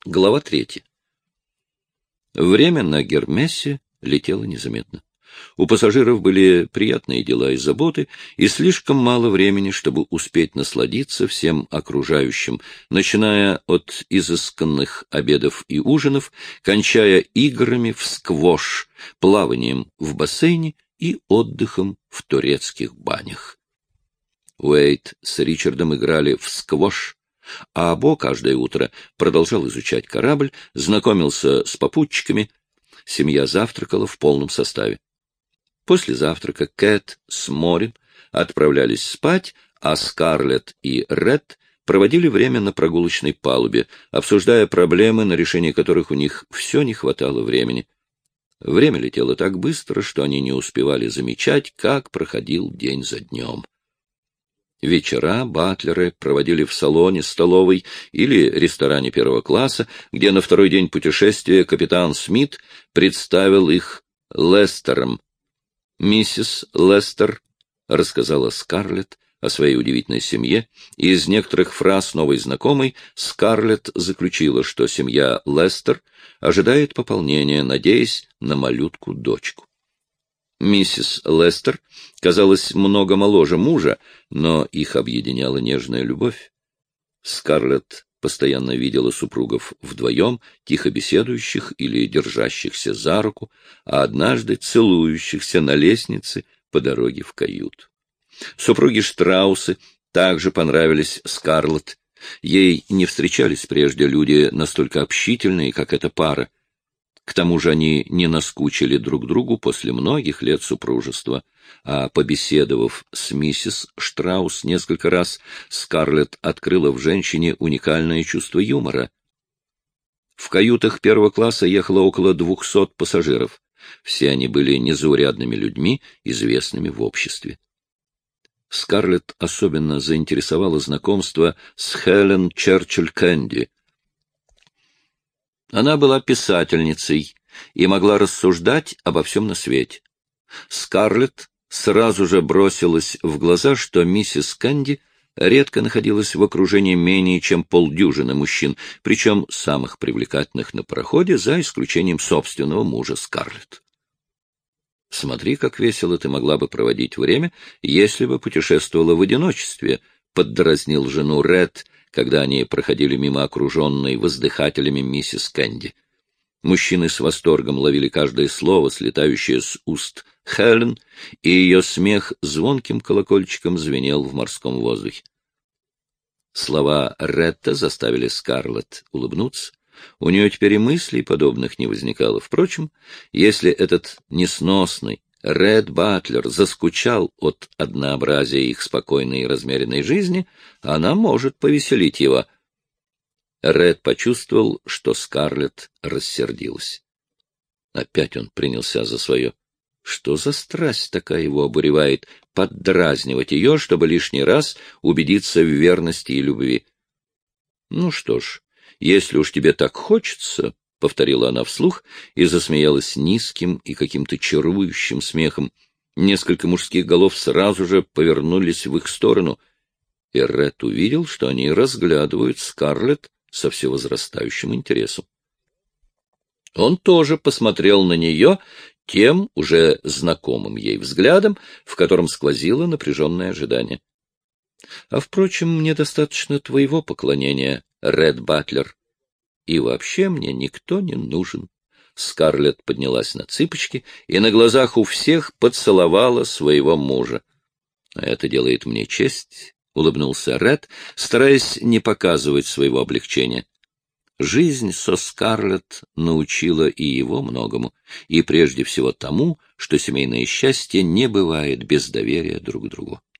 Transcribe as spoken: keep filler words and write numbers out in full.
Глава третья. Время на Гермесе летело незаметно. У пассажиров были приятные дела и заботы, и слишком мало времени, чтобы успеть насладиться всем окружающим, начиная от изысканных обедов и ужинов, кончая играми в сквош, плаванием в бассейне и отдыхом в турецких банях. Уэйд с Ричардом играли в сквош, а Бо каждое утро продолжал изучать корабль, знакомился с попутчиками. Семья завтракала в полном составе. После завтрака Кэт с Морин отправлялись спать, а Скарлетт и Ред проводили время на прогулочной палубе, обсуждая проблемы, на решение которых у них все не хватало времени. Время летело так быстро, что они не успевали замечать, как проходил день за днем. Вечера батлеры проводили в салоне, столовой или ресторане первого класса, где на второй день путешествия капитан Смит представил их Лестером. Миссис Лестер рассказала Скарлетт о своей удивительной семье, и из некоторых фраз новой знакомой Скарлетт заключила, что семья Лестер ожидает пополнения, надеясь на малютку-дочку. Миссис Лестер казалась много моложе мужа, но их объединяла нежная любовь. Скарлетт постоянно видела супругов вдвоем, тихо беседующих или держащихся за руку, а однажды целующихся на лестнице по дороге в каюту. Супруги Штраусы также понравились Скарлетт. Ей не встречались прежде люди настолько общительные, как эта пара. К тому же они не наскучили друг другу после многих лет супружества, а, побеседовав с миссис Штраус несколько раз, Скарлетт открыла в женщине уникальное чувство юмора. В каютах первого класса ехало около двухсот пассажиров. Все они были незаурядными людьми, известными в обществе. Скарлетт особенно заинтересовало знакомство с Хелен Черчилль-Кэнди. Она была писательницей и могла рассуждать обо всем на свете. Скарлетт сразу же бросилась в глаза, что миссис Кэнди редко находилась в окружении менее чем полдюжины мужчин, причем самых привлекательных на пароходе, за исключением собственного мужа Скарлетт. «Смотри, как весело ты могла бы проводить время, если бы путешествовала в одиночестве», — поддразнил жену Ред, когда они проходили мимо окруженной воздыхателями миссис Кэнди. Мужчины с восторгом ловили каждое слово, слетающее с уст Хелен, и ее смех звонким колокольчиком звенел в морском воздухе. Слова Ретта заставили Скарлетт улыбнуться. У нее теперь и мыслей подобных не возникало. Впрочем, если этот несносный Ред Батлер заскучал от однообразия их спокойной и размеренной жизни, она может повеселить его. Ред почувствовал, что Скарлетт рассердилась. Опять он принялся за свое. Что за страсть такая его обуревает, поддразнивать ее, чтобы лишний раз убедиться в верности и любви? Ну что ж, если уж тебе так хочется, — повторила она вслух и засмеялась низким и каким-то чарующим смехом. Несколько мужских голов сразу же повернулись в их сторону, и Ред увидел, что они разглядывают Скарлетт со всевозрастающим интересом. Он тоже посмотрел на нее тем уже знакомым ей взглядом, в котором сквозило напряженное ожидание. — А, впрочем, мне достаточно твоего поклонения, Ред Батлер. И вообще мне никто не нужен. Скарлетт поднялась на цыпочки и на глазах у всех поцеловала своего мужа. — Это делает мне честь, — улыбнулся Ред, стараясь не показывать своего облегчения. Жизнь со Скарлетт научила и его многому, и прежде всего тому, что семейное счастье не бывает без доверия друг к другу.